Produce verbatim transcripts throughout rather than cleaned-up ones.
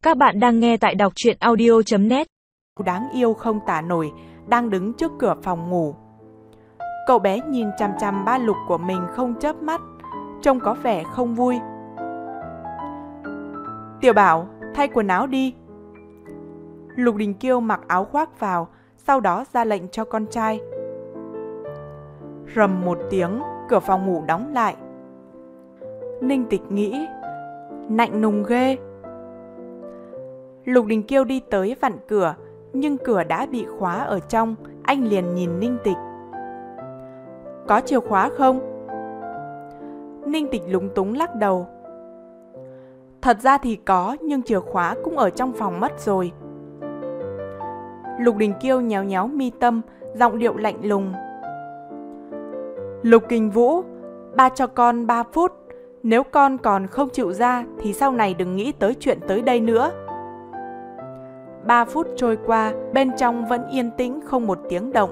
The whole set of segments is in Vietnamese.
Các bạn đang nghe tại đọc truyện audio chấm net. Đáng yêu không tả nổi, đang đứng trước cửa phòng ngủ. Cậu bé nhìn chằm chằm ba Lục của mình không chớp mắt, trông có vẻ không vui. Tiểu Bảo, thay quần áo đi. Lục Đình Kiêu mặc áo khoác vào, sau đó ra lệnh cho con trai. Rầm một tiếng, cửa phòng ngủ đóng lại. Ninh Tịch nghĩ, nạnh nùng ghê. Lục Đình Kiêu đi tới vặn cửa, nhưng cửa đã bị khóa ở trong. Anh liền nhìn Ninh Tịch. Có chìa khóa không? Ninh Tịch lúng túng lắc đầu. Thật ra thì có, nhưng chìa khóa cũng ở trong phòng mất rồi. Lục Đình Kiêu nhéo nhéo mi tâm, giọng điệu lạnh lùng. Lục Kình Vũ, ba cho con ba phút. Nếu con còn không chịu ra thì sau này đừng nghĩ tới chuyện tới đây nữa. Ba phút trôi qua, bên trong vẫn yên tĩnh không một tiếng động.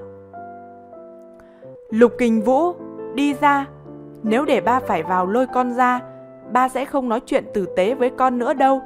Lục Kình Vũ, đi ra. Nếu để ba phải vào lôi con ra, ba sẽ không nói chuyện tử tế với con nữa đâu.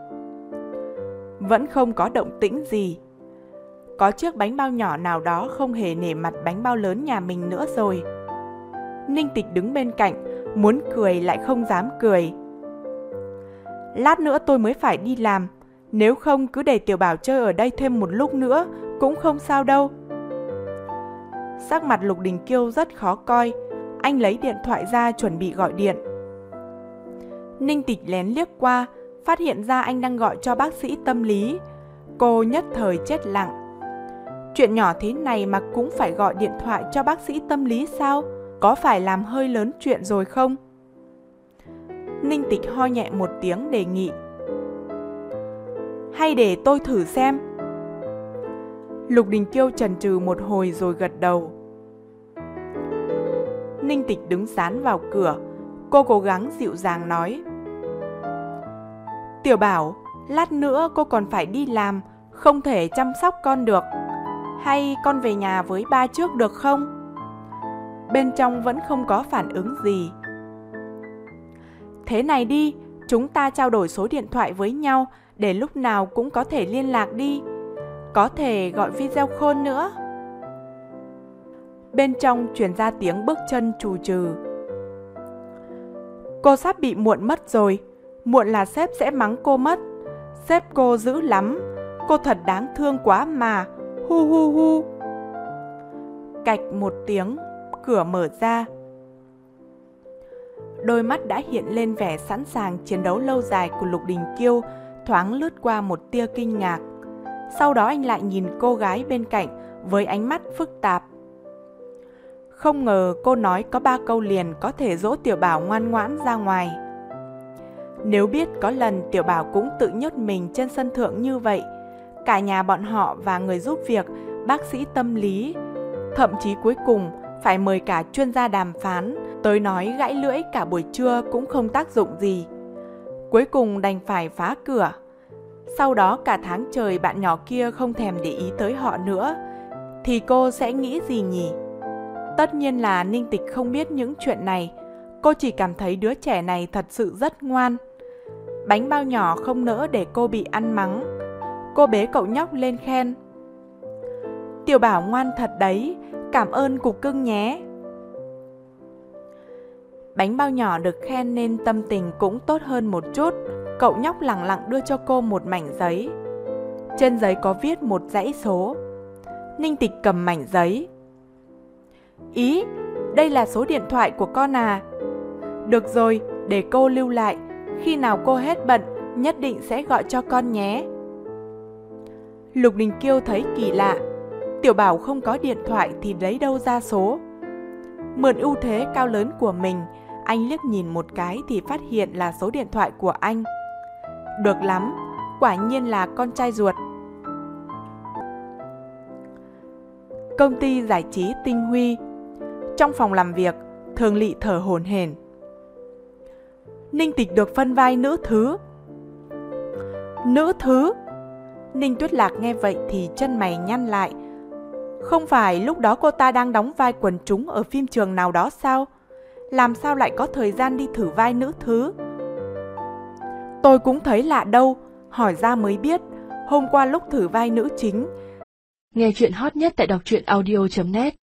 Vẫn không có động tĩnh gì. Có chiếc bánh bao nhỏ nào đó không hề nể mặt bánh bao lớn nhà mình nữa rồi. Ninh Tịch đứng bên cạnh, muốn cười lại không dám cười. Lát nữa tôi mới phải đi làm, nếu không cứ để Tiểu Bảo chơi ở đây thêm một lúc nữa cũng không sao đâu. Sắc mặt Lục Đình Kiêu rất khó coi, anh lấy điện thoại ra chuẩn bị gọi điện. Ninh Tịch lén liếc qua, phát hiện ra anh đang gọi cho bác sĩ tâm lý. Cô nhất thời chết lặng. Chuyện nhỏ thế này mà cũng phải gọi điện thoại cho bác sĩ tâm lý sao? Có phải làm hơi lớn chuyện rồi không? Ninh Tịch ho nhẹ một tiếng đề nghị. Hay để tôi thử xem. Lục Đình Kiêu chần chừ một hồi rồi gật đầu. Ninh Tịch đứng dán vào cửa. Cô cố gắng dịu dàng nói. Tiểu Bảo, lát nữa cô còn phải đi làm, không thể chăm sóc con được. Hay con về nhà với ba trước được không? Bên trong vẫn không có phản ứng gì. Thế này đi, chúng ta trao đổi số điện thoại với nhau để lúc nào cũng có thể liên lạc đi. Có thể gọi video call nữa. Bên trong truyền ra tiếng bước chân trù trừ. Cô sắp bị muộn mất rồi. Muộn là sếp sẽ mắng cô mất. Sếp cô dữ lắm. Cô thật đáng thương quá mà. Hu hu hu. Cạch một tiếng, cửa mở ra. Đôi mắt đã hiện lên vẻ sẵn sàng chiến đấu lâu dài của Lục Đình Kiêu, thoáng lướt qua một tia kinh ngạc. Sau đó anh lại nhìn cô gái bên cạnh với ánh mắt phức tạp. Không ngờ cô nói có ba câu liền có thể dỗ Tiểu Bảo ngoan ngoãn ra ngoài. Nếu biết có lần Tiểu Bảo cũng tự nhốt mình trên sân thượng như vậy, cả nhà bọn họ và người giúp việc, bác sĩ tâm lý, thậm chí cuối cùng phải mời cả chuyên gia đàm phán tới nói gãy lưỡi cả buổi trưa cũng không tác dụng gì. Cuối cùng đành phải phá cửa. Sau đó cả tháng trời bạn nhỏ kia không thèm để ý tới họ nữa, thì cô sẽ nghĩ gì nhỉ? Tất nhiên là Ninh Tịch không biết những chuyện này. Cô chỉ cảm thấy đứa trẻ này thật sự rất ngoan. Bánh bao nhỏ không nỡ để cô bị ăn mắng. Cô bế cậu nhóc lên khen. Tiểu Bảo ngoan thật đấy, cảm ơn cục cưng nhé. Bánh bao nhỏ được khen nên tâm tình cũng tốt hơn một chút. Cậu nhóc lẳng lặng đưa cho cô một mảnh giấy. Trên giấy có viết một dãy số. Ninh Tịch cầm mảnh giấy. Ý, đây là số điện thoại của con à? Được rồi, để cô lưu lại. Khi nào cô hết bận, nhất định sẽ gọi cho con nhé. Lục Đình Kiêu thấy kỳ lạ. Tiểu Bảo không có điện thoại thì lấy đâu ra số? Mượn ưu thế cao lớn của mình, anh liếc nhìn một cái thì phát hiện là số điện thoại của anh. Được lắm, quả nhiên là con trai ruột. Công ty giải trí Tinh Huy. Trong phòng làm việc, Thường Lị thở hổn hển. Ninh Tịch được phân vai nữ thứ. Nữ thứ? Ninh Tuyết Lạc nghe vậy thì chân mày nhăn lại. Không phải lúc đó cô ta đang đóng vai quần chúng ở phim trường nào đó sao? Làm sao lại có thời gian đi thử vai nữ thứ? Tôi cũng thấy lạ đâu. Hỏi ra mới biết, hôm qua lúc thử vai nữ chính, Nghe chuyện hot nhất tại đọc truyện audio chấm net